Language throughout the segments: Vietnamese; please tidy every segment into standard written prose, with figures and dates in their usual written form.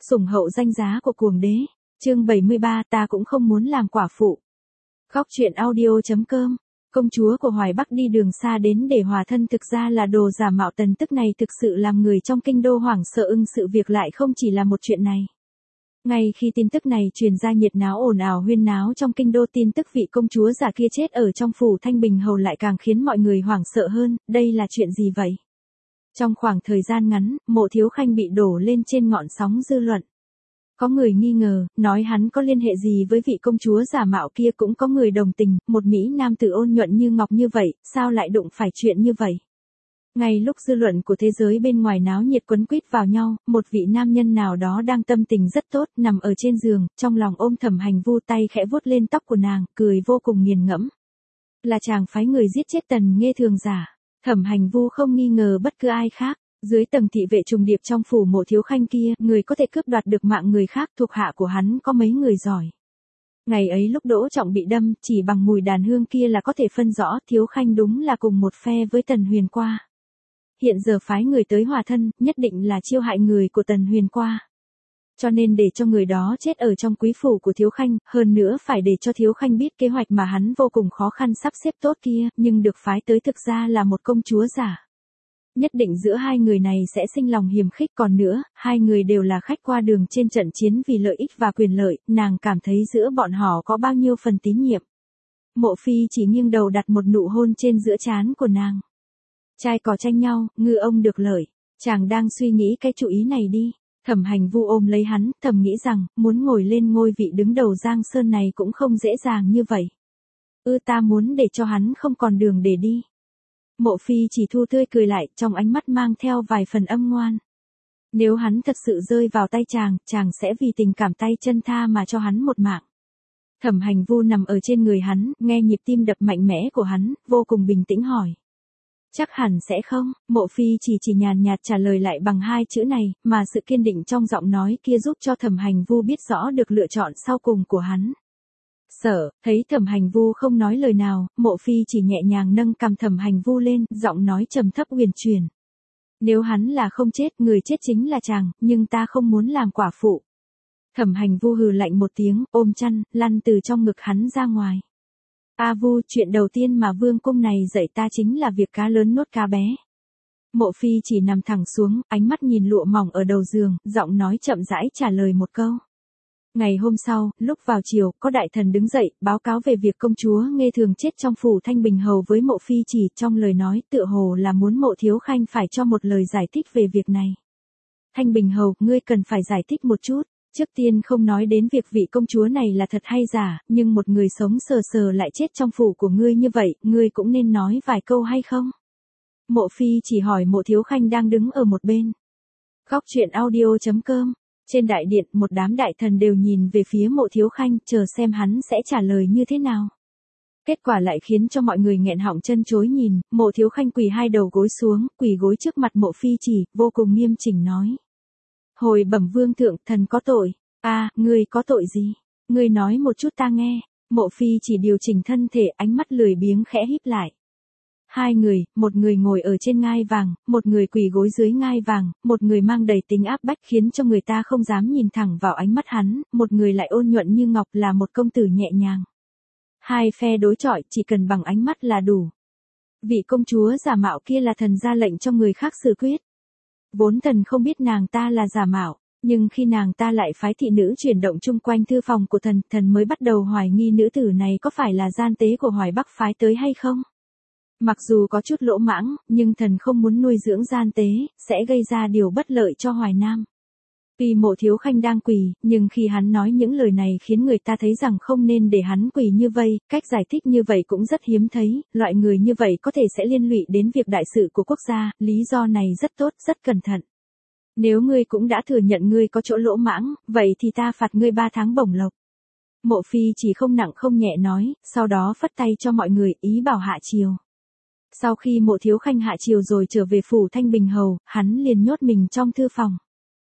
Sủng hậu danh giá của cuồng đế. Chương 73, ta cũng không muốn làm quả phụ. Góc truyện audio.com. Công chúa của Hoài Bắc đi đường xa đến để hòa thân thực ra là đồ giả mạo. Tần Tức này thực sự làm người trong kinh đô hoảng sợ, sự việc lại không chỉ là một chuyện này. Ngay khi tin tức này truyền ra, nhiệt náo ồn ào huyên náo trong kinh đô. Tin tức vị công chúa giả kia chết ở trong phủ Thanh Bình Hầu lại càng khiến mọi người hoảng sợ hơn. Đây là chuyện gì vậy? Trong khoảng thời gian ngắn, Mộ Thiếu Khanh bị đổ lên trên ngọn sóng dư luận. Có người nghi ngờ, nói hắn có liên hệ gì với vị công chúa giả mạo kia, cũng có người đồng tình, một mỹ nam tử ôn nhuận như ngọc như vậy, sao lại đụng phải chuyện như vậy? Ngay lúc dư luận của thế giới bên ngoài náo nhiệt quấn quýt vào nhau, một vị nam nhân nào đó đang tâm tình rất tốt, nằm ở trên giường, trong lòng ôm Thẩm Hành Vu, tay khẽ vuốt lên tóc của nàng, cười vô cùng nghiền ngẫm. Là chàng phái người giết chết Tần Nghê Thường giả. Thẩm Hành Vu không nghi ngờ bất cứ ai khác. Dưới tầng thị vệ trùng điệp trong phủ Mộ Thiếu Khanh kia, người có thể cướp đoạt được mạng người khác, thuộc hạ của hắn có mấy người giỏi. Ngày ấy lúc Đỗ Trọng bị đâm, chỉ bằng mùi đàn hương kia là có thể phân rõ Thiếu Khanh đúng là cùng một phe với Tần Huyền Qua. Hiện giờ phái người tới hòa thân, nhất định là chiêu hại người của Tần Huyền Qua. Cho nên để cho người đó chết ở trong quý phủ của Thiếu Khanh, hơn nữa phải để cho Thiếu Khanh biết kế hoạch mà hắn vô cùng khó khăn sắp xếp tốt kia, nhưng được phái tới thực ra là một công chúa giả. Nhất định giữa hai người này sẽ sinh lòng hiềm khích, còn nữa, hai người đều là khách qua đường trên trận chiến vì lợi ích và quyền lợi, nàng cảm thấy giữa bọn họ có bao nhiêu phần tín nhiệm. Mộ Phi chỉ nghiêng đầu đặt một nụ hôn trên giữa trán của nàng. Trai cò tranh nhau, ngư ông được lợi, chàng đang suy nghĩ cái chủ ý này đi. Thẩm Hành Vu ôm lấy hắn, thầm nghĩ rằng, muốn ngồi lên ngôi vị đứng đầu Giang Sơn này cũng không dễ dàng như vậy. Ta muốn để cho hắn không còn đường để đi. Mộ Phi chỉ thu tươi cười lại, trong ánh mắt mang theo vài phần âm ngoan. Nếu hắn thật sự rơi vào tay chàng sẽ vì tình cảm tay chân tha mà cho hắn một mạng. Thẩm Hành Vu nằm ở trên người hắn, nghe nhịp tim đập mạnh mẽ của hắn, vô cùng bình tĩnh hỏi. Chắc hẳn sẽ không. Mộ Phi chỉ nhàn nhạt trả lời lại bằng hai chữ này, mà sự kiên định trong giọng nói kia giúp cho Thẩm Hành Vu biết rõ được lựa chọn sau cùng của hắn. Thấy Thẩm Hành Vu không nói lời nào, Mộ Phi chỉ nhẹ nhàng nâng cằm Thẩm Hành Vu lên, giọng nói trầm thấp huyền chuyển. Nếu hắn là không chết, người chết chính là chàng, nhưng ta không muốn làm quả phụ. Thẩm Hành Vu hừ lạnh một tiếng, ôm chăn, lăn từ trong ngực hắn ra ngoài. A Vu, chuyện đầu tiên mà vương cung này dạy ta chính là việc cá lớn nuốt cá bé. Mộ Phi chỉ nằm thẳng xuống, ánh mắt nhìn lụa mỏng ở đầu giường, giọng nói chậm rãi trả lời một câu. Ngày hôm sau, lúc vào chiều, có đại thần đứng dậy, báo cáo về việc công chúa Nghê Thường chết trong phủ Thanh Bình Hầu với Mộ Phi chỉ, trong lời nói tựa hồ là muốn Mộ Thiếu Khanh phải cho một lời giải thích về việc này. Thanh Bình Hầu, ngươi cần phải giải thích một chút. Trước tiên không nói đến việc vị công chúa này là thật hay giả, nhưng một người sống sờ sờ lại chết trong phủ của ngươi như vậy, ngươi cũng nên nói vài câu hay không? Mộ Phi chỉ hỏi Mộ Thiếu Khanh đang đứng ở một bên. Góc truyện audio.com. Trên đại điện, một đám đại thần đều nhìn về phía Mộ Thiếu Khanh, chờ xem hắn sẽ trả lời như thế nào. Kết quả lại khiến cho mọi người nghẹn họng chân chối nhìn. Mộ Thiếu Khanh quỳ hai đầu gối xuống, quỳ gối trước mặt Mộ Phi chỉ, vô cùng nghiêm chỉnh nói. Hồi bẩm vương thượng, thần có tội. Ngươi có tội gì? Ngươi nói một chút ta nghe. Mộ Phi chỉ điều chỉnh thân thể, ánh mắt lười biếng khẽ híp lại. Hai người, một người ngồi ở trên ngai vàng, một người quỳ gối dưới ngai vàng, một người mang đầy tính áp bách khiến cho người ta không dám nhìn thẳng vào ánh mắt hắn, một người lại ôn nhuận như ngọc, là một công tử nhẹ nhàng. Hai phe đối chọi, chỉ cần bằng ánh mắt là đủ. Vị công chúa giả mạo kia là thần ra lệnh cho người khác xử quyết. Vốn thần không biết nàng ta là giả mạo, nhưng khi nàng ta lại phái thị nữ chuyển động chung quanh thư phòng của thần mới bắt đầu hoài nghi nữ tử này có phải là gian tế của Hoài Bắc phái tới hay không. Mặc dù có chút lỗ mãng, nhưng thần không muốn nuôi dưỡng gian tế, sẽ gây ra điều bất lợi cho Hoài Nam. Tuy Mộ Thiếu Khanh đang quỳ, nhưng khi hắn nói những lời này khiến người ta thấy rằng không nên để hắn quỳ như vây, cách giải thích như vậy cũng rất hiếm thấy, loại người như vậy có thể sẽ liên lụy đến việc đại sự của quốc gia, lý do này rất tốt, rất cẩn thận. Nếu ngươi cũng đã thừa nhận ngươi có chỗ lỗ mãng, vậy thì ta phạt ngươi 3 tháng bổng lộc. Mộ Phi chỉ không nặng không nhẹ nói, sau đó phất tay cho mọi người, ý bảo hạ triều. Sau khi Mộ Thiếu Khanh hạ triều rồi trở về phủ Thanh Bình Hầu, hắn liền nhốt mình trong thư phòng.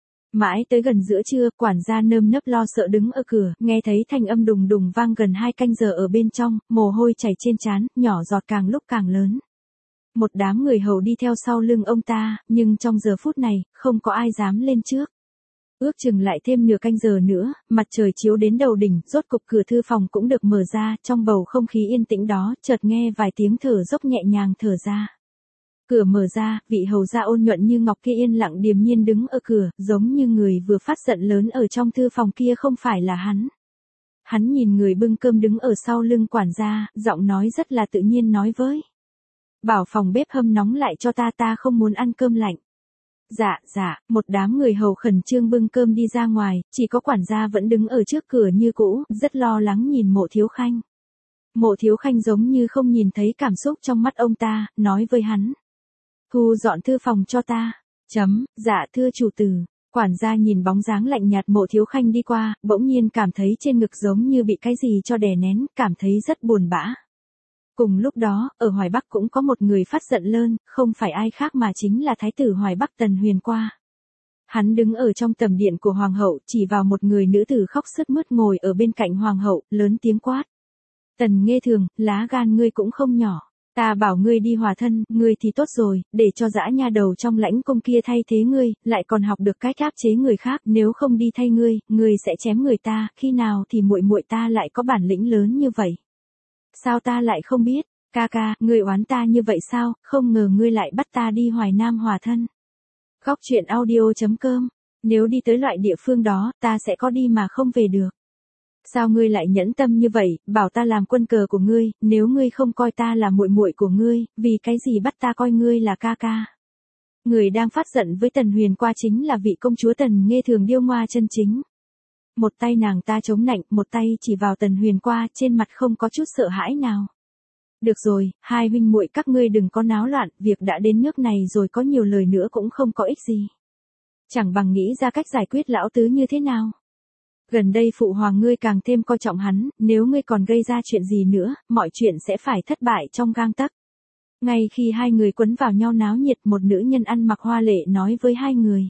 Mãi tới gần giữa trưa, quản gia nơm nớp lo sợ đứng ở cửa, nghe thấy thanh âm đùng đùng vang gần 2 canh giờ ở bên trong, mồ hôi chảy trên trán, nhỏ giọt càng lúc càng lớn. Một đám người hầu đi theo sau lưng ông ta, nhưng trong giờ phút này, không có ai dám lên trước. Ước chừng lại thêm nửa canh giờ nữa, mặt trời chiếu đến đầu đỉnh, rốt cục cửa thư phòng cũng được mở ra, trong bầu không khí yên tĩnh đó, chợt nghe vài tiếng thở dốc nhẹ nhàng thở ra. Cửa mở ra, vị hầu gia ôn nhuận như ngọc kia yên lặng điềm nhiên đứng ở cửa, giống như người vừa phát giận lớn ở trong thư phòng kia không phải là hắn. Hắn nhìn người bưng cơm đứng ở sau lưng quản gia, giọng nói rất là tự nhiên nói với. Bảo phòng bếp hâm nóng lại cho ta không muốn ăn cơm lạnh. Dạ, một đám người hầu khẩn trương bưng cơm đi ra ngoài, chỉ có quản gia vẫn đứng ở trước cửa như cũ, rất lo lắng nhìn Mộ Thiếu Khanh. Mộ Thiếu Khanh giống như không nhìn thấy cảm xúc trong mắt ông ta, nói với hắn. Thu dọn thư phòng cho ta. Dạ thưa chủ tử. Quản gia nhìn bóng dáng lạnh nhạt Mộ Thiếu Khanh đi qua, bỗng nhiên cảm thấy trên ngực giống như bị cái gì cho đè nén, cảm thấy rất buồn bã. Cùng lúc đó, ở Hoài Bắc cũng có một người phát giận lớn, không phải ai khác mà chính là Thái tử Hoài Bắc Tần Huyền Qua. Hắn đứng ở trong tầm điện của Hoàng hậu, chỉ vào một người nữ tử khóc sướt mướt ngồi ở bên cạnh Hoàng hậu, lớn tiếng quát. Tần Nghê Thường, lá gan ngươi cũng không nhỏ. Ta bảo ngươi đi hòa thân, ngươi thì tốt rồi, để cho dã nha đầu trong lãnh cung kia thay thế ngươi, lại còn học được cách áp chế người khác, nếu không đi thay ngươi sẽ chém người ta, khi nào thì muội muội ta lại có bản lĩnh lớn như vậy. Sao ta lại không biết, ca, ngươi oán ta như vậy sao, không ngờ ngươi lại bắt ta đi Hoài Nam hòa thân. Góc truyện audio.com, nếu đi tới loại địa phương đó, ta sẽ có đi mà không về được. Sao ngươi lại nhẫn tâm như vậy, bảo ta làm quân cờ của ngươi, nếu ngươi không coi ta là muội muội của ngươi, vì cái gì bắt ta coi ngươi là ca. Người đang phát giận với Tần Huyền Qua chính là vị công chúa Tần Nghê Thường điêu ngoa chân chính. Một tay nàng ta chống nạnh, một tay chỉ vào Tần Huyền Qua, trên mặt không có chút sợ hãi nào. Được rồi, hai huynh muội các ngươi đừng có náo loạn, việc đã đến nước này rồi có nhiều lời nữa cũng không có ích gì. Chẳng bằng nghĩ ra cách giải quyết lão tứ như thế nào. Gần đây phụ hoàng ngươi càng thêm coi trọng hắn, nếu ngươi còn gây ra chuyện gì nữa, mọi chuyện sẽ phải thất bại trong gang tấc. Ngay khi hai người quấn vào nhau náo nhiệt, một nữ nhân ăn mặc hoa lệ nói với hai người.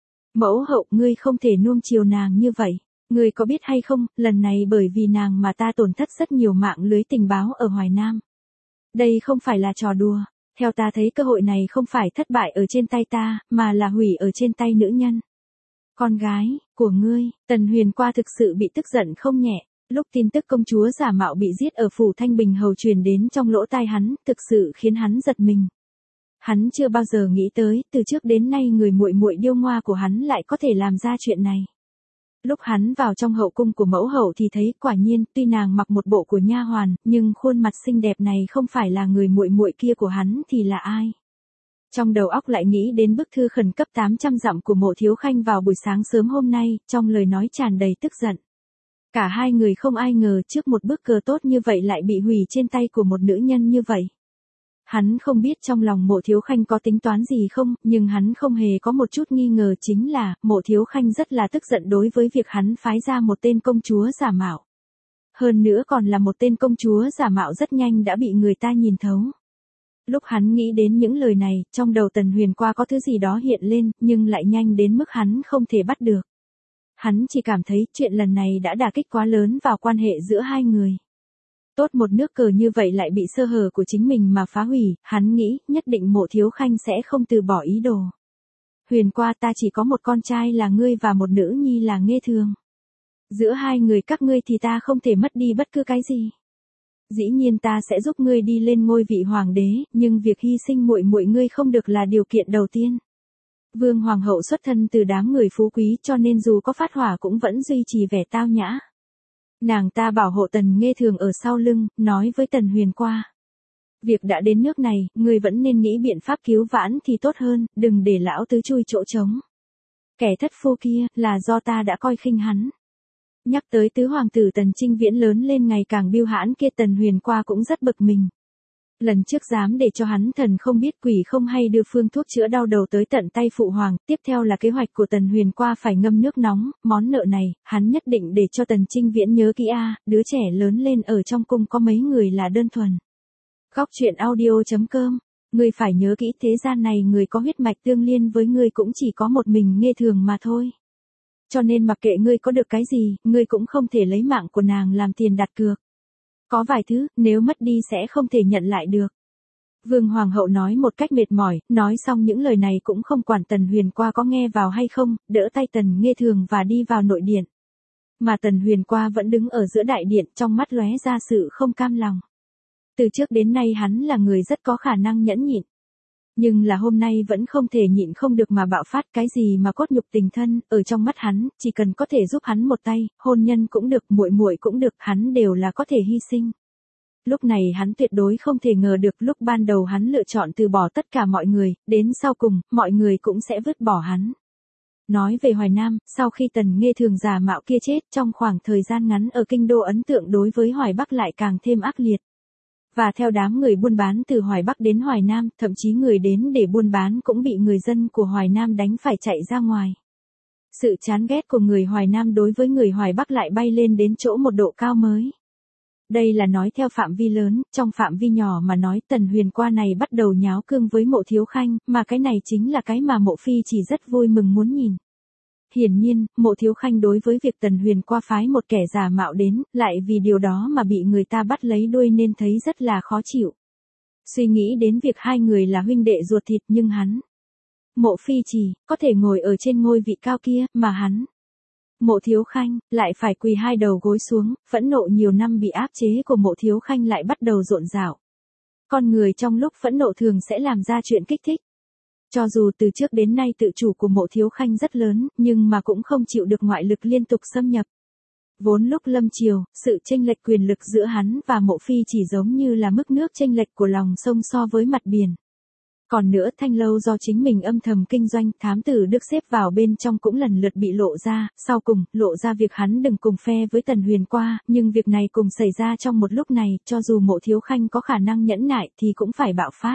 Mẫu hậu, ngươi không thể nuông chiều nàng như vậy. Ngươi có biết hay không, lần này bởi vì nàng mà ta tổn thất rất nhiều mạng lưới tình báo ở Hoài Nam. Đây không phải là trò đùa, theo ta thấy cơ hội này không phải thất bại ở trên tay ta, mà là hủy ở trên tay nữ nhân. Con gái của ngươi, Tần Huyền Qua thực sự bị tức giận không nhẹ, lúc tin tức công chúa giả mạo bị giết ở phủ Thanh Bình Hầu truyền đến trong lỗ tai hắn, thực sự khiến hắn giật mình. Hắn chưa bao giờ nghĩ tới, từ trước đến nay người muội muội điêu ngoa của hắn lại có thể làm ra chuyện này. Lúc hắn vào trong hậu cung của mẫu hậu thì thấy quả nhiên, tuy nàng mặc một bộ của nha hoàn, nhưng khuôn mặt xinh đẹp này không phải là người muội muội kia của hắn thì là ai? Trong đầu óc lại nghĩ đến bức thư khẩn cấp 800 dặm của Mộ Thiếu Khanh vào buổi sáng sớm hôm nay, trong lời nói tràn đầy tức giận. Cả hai người không ai ngờ trước một bức cờ tốt như vậy lại bị hủy trên tay của một nữ nhân như vậy. Hắn không biết trong lòng Mộ Thiếu Khanh có tính toán gì không, nhưng hắn không hề có một chút nghi ngờ chính là, Mộ Thiếu Khanh rất là tức giận đối với việc hắn phái ra một tên công chúa giả mạo. Hơn nữa còn là một tên công chúa giả mạo rất nhanh đã bị người ta nhìn thấu. Lúc hắn nghĩ đến những lời này, trong đầu Tần Huyền Qua có thứ gì đó hiện lên, nhưng lại nhanh đến mức hắn không thể bắt được. Hắn chỉ cảm thấy chuyện lần này đã đả kích quá lớn vào quan hệ giữa hai người. Tốt một nước cờ như vậy lại bị sơ hở của chính mình mà phá hủy, hắn nghĩ nhất định Mộ Thiếu Khanh sẽ không từ bỏ ý đồ. Huyền Qua, ta chỉ có một con trai là ngươi và một nữ nhi là Nghê Thường. Giữa hai người các ngươi thì ta không thể mất đi bất cứ cái gì. Dĩ nhiên ta sẽ giúp ngươi đi lên ngôi vị hoàng đế, nhưng việc hy sinh muội muội ngươi không được là điều kiện đầu tiên. Vương hoàng hậu xuất thân từ đám người phú quý cho nên dù có phát hỏa cũng vẫn duy trì vẻ tao nhã. Nàng ta bảo hộ Tần Nghê Thường ở sau lưng, nói với Tần Huyền Qua. Việc đã đến nước này, ngươi vẫn nên nghĩ biện pháp cứu vãn thì tốt hơn, đừng để lão tứ chui chỗ trống. Kẻ thất phu kia, là do ta đã coi khinh hắn. Nhắc tới tứ hoàng tử Tần Trinh Viễn lớn lên ngày càng biêu hãn kia, Tần Huyền Qua cũng rất bực mình. Lần trước dám để cho hắn thần không biết quỷ không hay đưa phương thuốc chữa đau đầu tới tận tay phụ hoàng, tiếp theo là kế hoạch của Tần Huyền Qua phải ngâm nước nóng, món nợ này, hắn nhất định để cho Tần Trinh Viễn nhớ kỹ đứa trẻ lớn lên ở trong cung có mấy người là đơn thuần. Góc truyện audio.com, ngươi phải nhớ kỹ thế gian này người có huyết mạch tương liên với ngươi cũng chỉ có một mình Nghê Thường mà thôi. Cho nên mặc kệ ngươi có được cái gì, ngươi cũng không thể lấy mạng của nàng làm tiền đặt cược. Có vài thứ, nếu mất đi sẽ không thể nhận lại được. Vương Hoàng hậu nói một cách mệt mỏi, nói xong những lời này cũng không quản Tần Huyền Qua có nghe vào hay không, đỡ tay Tần Nghê Thường và đi vào nội điện. Mà Tần Huyền Qua vẫn đứng ở giữa đại điện, trong mắt lóe ra sự không cam lòng. Từ trước đến nay hắn là người rất có khả năng nhẫn nhịn. Nhưng là hôm nay vẫn không thể nhịn không được mà bạo phát, cái gì mà cốt nhục tình thân, ở trong mắt hắn, chỉ cần có thể giúp hắn một tay, hôn nhân cũng được, muội muội cũng được, hắn đều là có thể hy sinh. Lúc này hắn tuyệt đối không thể ngờ được, lúc ban đầu hắn lựa chọn từ bỏ tất cả mọi người, đến sau cùng, mọi người cũng sẽ vứt bỏ hắn. Nói về Hoài Nam, sau khi Tần Nghê Thường giả mạo kia chết, trong khoảng thời gian ngắn ở kinh đô ấn tượng đối với Hoài Bắc lại càng thêm ác liệt. Và theo đám người buôn bán từ Hoài Bắc đến Hoài Nam, thậm chí người đến để buôn bán cũng bị người dân của Hoài Nam đánh phải chạy ra ngoài. Sự chán ghét của người Hoài Nam đối với người Hoài Bắc lại bay lên đến chỗ một độ cao mới. Đây là nói theo phạm vi lớn, trong phạm vi nhỏ mà nói, Tần Huyền Qua này bắt đầu nháo cương với Mộ Thiếu Khanh, mà cái này chính là cái mà Mộ Phi chỉ rất vui mừng muốn nhìn. Hiển nhiên, Mộ Thiếu Khanh đối với việc Tần Huyền Qua phái một kẻ giả mạo đến, lại vì điều đó mà bị người ta bắt lấy đuôi nên thấy rất là khó chịu. Suy nghĩ đến việc hai người là huynh đệ ruột thịt nhưng hắn, Mộ Phi chỉ, có thể ngồi ở trên ngôi vị cao kia, mà hắn, Mộ Thiếu Khanh, lại phải quỳ hai đầu gối xuống, phẫn nộ nhiều năm bị áp chế của Mộ Thiếu Khanh lại bắt đầu rộn rạo. Con người trong lúc phẫn nộ thường sẽ làm ra chuyện kích thích. Cho dù từ trước đến nay tự chủ của Mộ Thiếu Khanh rất lớn, nhưng mà cũng không chịu được ngoại lực liên tục xâm nhập. Vốn lúc lâm triều, sự chênh lệch quyền lực giữa hắn và Mộ Phi chỉ giống như là mức nước chênh lệch của lòng sông so với mặt biển. Còn nữa, Thanh Lâu do chính mình âm thầm kinh doanh, thám tử được xếp vào bên trong cũng lần lượt bị lộ ra, sau cùng, lộ ra việc hắn đừng cùng phe với Tần Huyền Qua, nhưng việc này cùng xảy ra trong một lúc này, cho dù Mộ Thiếu Khanh có khả năng nhẫn nại thì cũng phải bạo phát.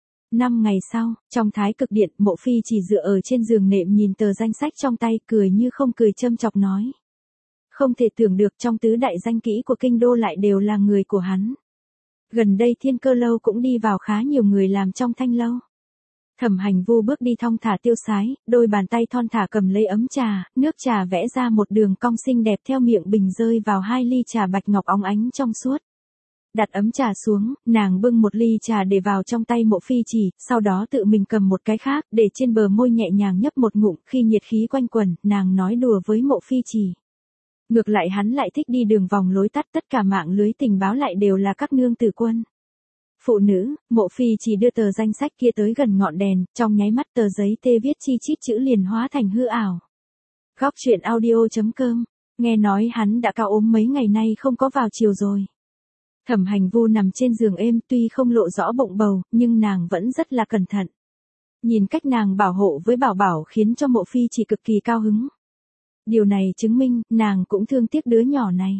5 ngày sau, trong Thái Cực Điện, Mộ Phi chỉ dựa ở trên giường nệm nhìn tờ danh sách trong tay, cười như không cười châm chọc nói. Không thể tưởng được trong tứ đại danh kỹ của kinh đô lại đều là người của hắn. Gần đây Thiên Cơ Lâu cũng đi vào khá nhiều người làm trong Thanh Lâu. Thẩm Hành Vu bước đi thong thả tiêu sái, đôi bàn tay thon thả cầm lấy ấm trà, nước trà vẽ ra một đường cong xinh đẹp theo miệng bình rơi vào 2 ly trà bạch ngọc óng ánh trong suốt. Đặt ấm trà xuống, nàng bưng một ly trà để vào trong tay Mộ Phi chỉ, sau đó tự mình cầm một cái khác, để trên bờ môi nhẹ nhàng nhấp một ngụm, khi nhiệt khí quanh quẩn, nàng nói đùa với Mộ Phi chỉ. Ngược lại hắn lại thích đi đường vòng lối tắt, tất cả mạng lưới tình báo lại đều là các nương tử quân. Phụ nữ, Mộ Phi chỉ đưa tờ danh sách kia tới gần ngọn đèn, trong nháy mắt tờ giấy tê viết chi chít chữ liền hóa thành hư ảo. Góc truyện audio.com, nghe nói hắn đã cao ốm mấy ngày nay không có vào chiều rồi. Thẩm Hành Vu nằm trên giường êm, tuy không lộ rõ bụng bầu, nhưng nàng vẫn rất là cẩn thận. Nhìn cách nàng bảo hộ với Bảo Bảo khiến cho Mộ Phi chỉ cực kỳ cao hứng. Điều này chứng minh, nàng cũng thương tiếc đứa nhỏ này.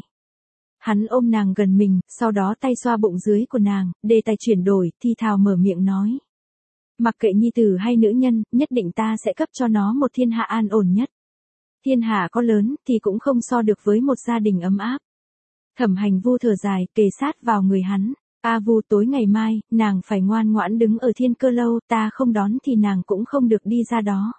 Hắn ôm nàng gần mình, sau đó tay xoa bụng dưới của nàng, đề tài chuyển đổi, thi thào mở miệng nói. Mặc kệ nhi tử hay nữ nhân, nhất định ta sẽ cấp cho nó một thiên hạ an ổn nhất. Thiên hạ có lớn, thì cũng không so được với một gia đình ấm áp. Thẩm Hành Vu thở dài, kề sát vào người hắn. A Vu, tối ngày mai, nàng phải ngoan ngoãn đứng ở Thiên Cơ Lâu, ta không đón thì nàng cũng không được đi ra đó.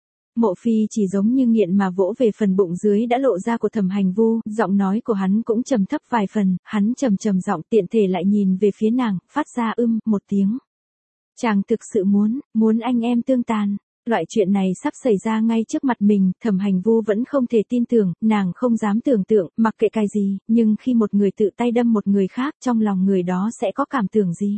Mộ Phi chỉ giống như nghiện mà vỗ về phần bụng dưới đã lộ ra của Thẩm Hành Vu, giọng nói của hắn cũng trầm thấp vài phần, hắn trầm giọng tiện thể lại nhìn về phía nàng, phát ra một tiếng. Chàng thực sự muốn anh em tương tàn. Loại chuyện này sắp xảy ra ngay trước mặt mình, Thẩm Hành Vu vẫn không thể tin tưởng, nàng không dám tưởng tượng, mặc kệ cái gì, nhưng khi một người tự tay đâm một người khác, trong lòng người đó sẽ có cảm tưởng gì?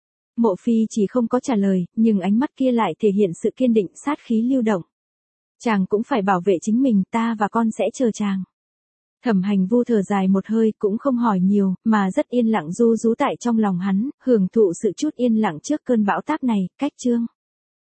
Mộ Phi chỉ không có trả lời, nhưng ánh mắt kia lại thể hiện sự kiên định, sát khí lưu động. Chàng cũng phải bảo vệ chính mình, ta và con sẽ chờ chàng. Thẩm Hành Vu thở dài một hơi, cũng không hỏi nhiều, mà rất yên lặng ru rú tại trong lòng hắn, hưởng thụ sự chút yên lặng trước cơn bão táp này. Cách chương